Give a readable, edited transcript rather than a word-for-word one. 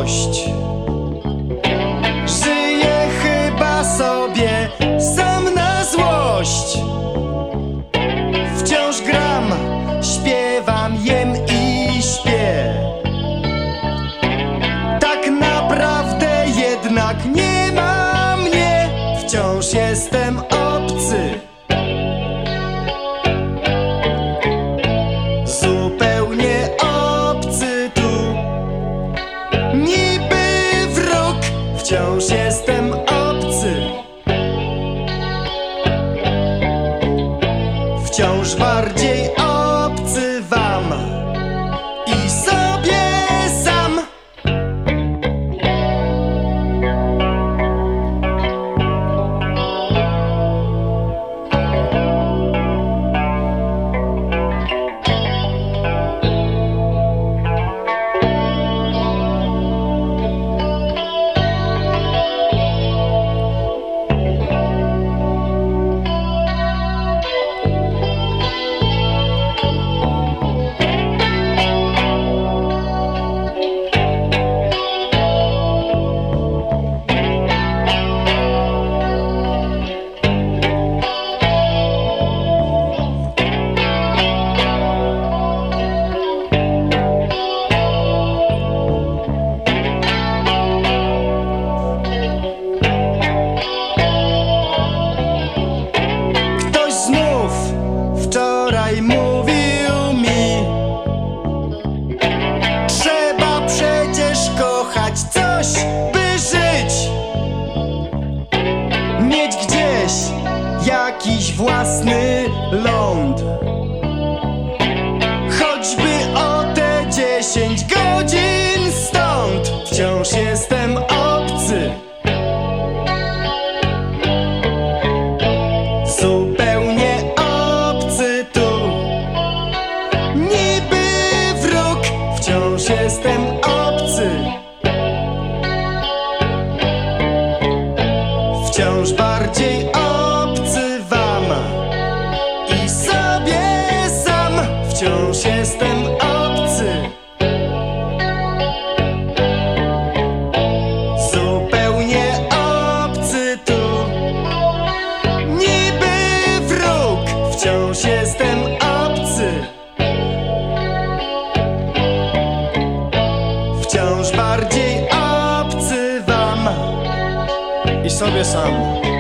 złość. Żyję chyba sobie sam na złość. Wciąż gram, śpiewam, jem i śpię. Tak naprawdę jednak nie ma mnie. Wciąż jestem obcy, zupełnie obcy tu. Niby wróg, wciąż jestem obcy. Wciąż bardziej obcy wam i sobie sam. Wczoraj mówił mi: trzeba przecież kochać coś, by żyć. Mieć gdzieś jakiś własny ląd, choćby o te 10 godzin stąd. Wciąż jestem obcy, zupełnie obcy tu. Niby wróg, wciąż jestem obcy. Wciąż bardziej obcy wam i sobie sam. Wciąż jestem obcy, zupełnie obcy tu. Niby wróg, wciąż jestem obcy. Wciąż bardziej obcy wam i sobie sam.